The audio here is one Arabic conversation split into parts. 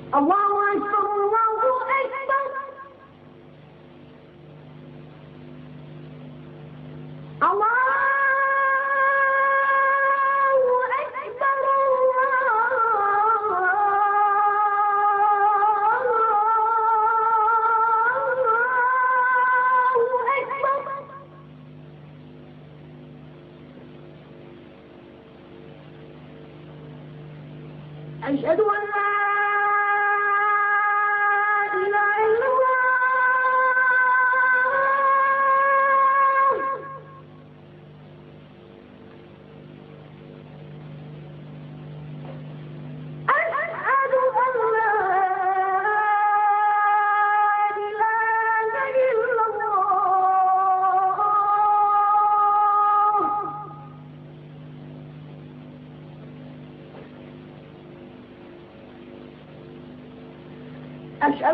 الله أكبر الله أكبر الله أشهد أن لا إله إلا الله أشهد أن لا إله إلا الله أشهد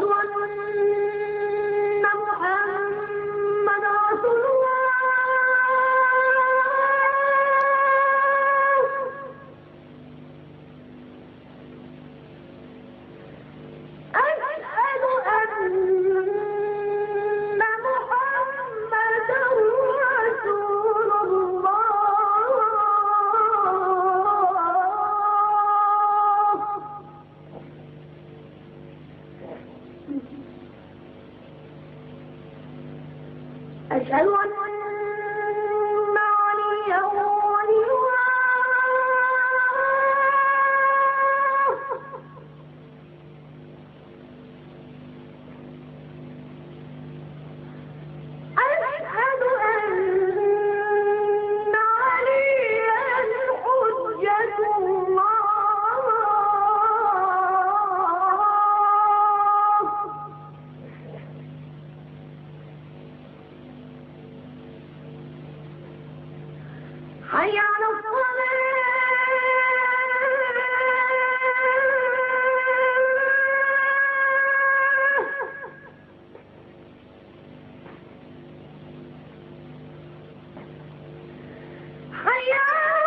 أن محمدا رسول الله أشهد أن محمدا رسول الله أشهد أن عليا ولي الله أشهد أن عليا حجة الله حي على الصلاة حي على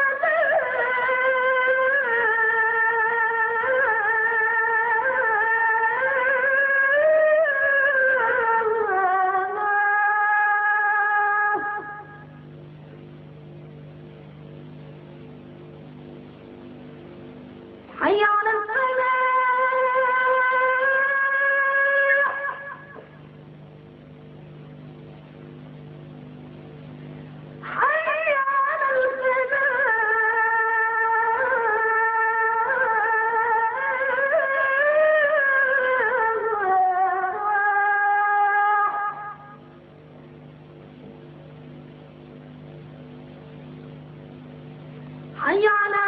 حي على الفلاح حي على الفلاح حي على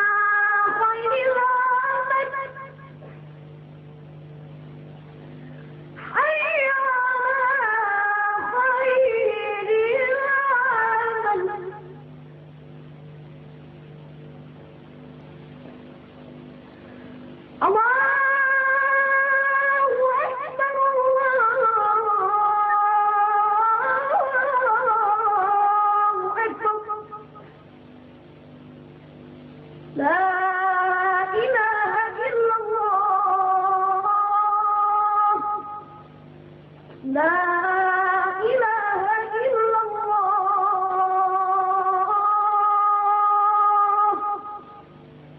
الله أكبر الله أكبر لا إله إلا الله لا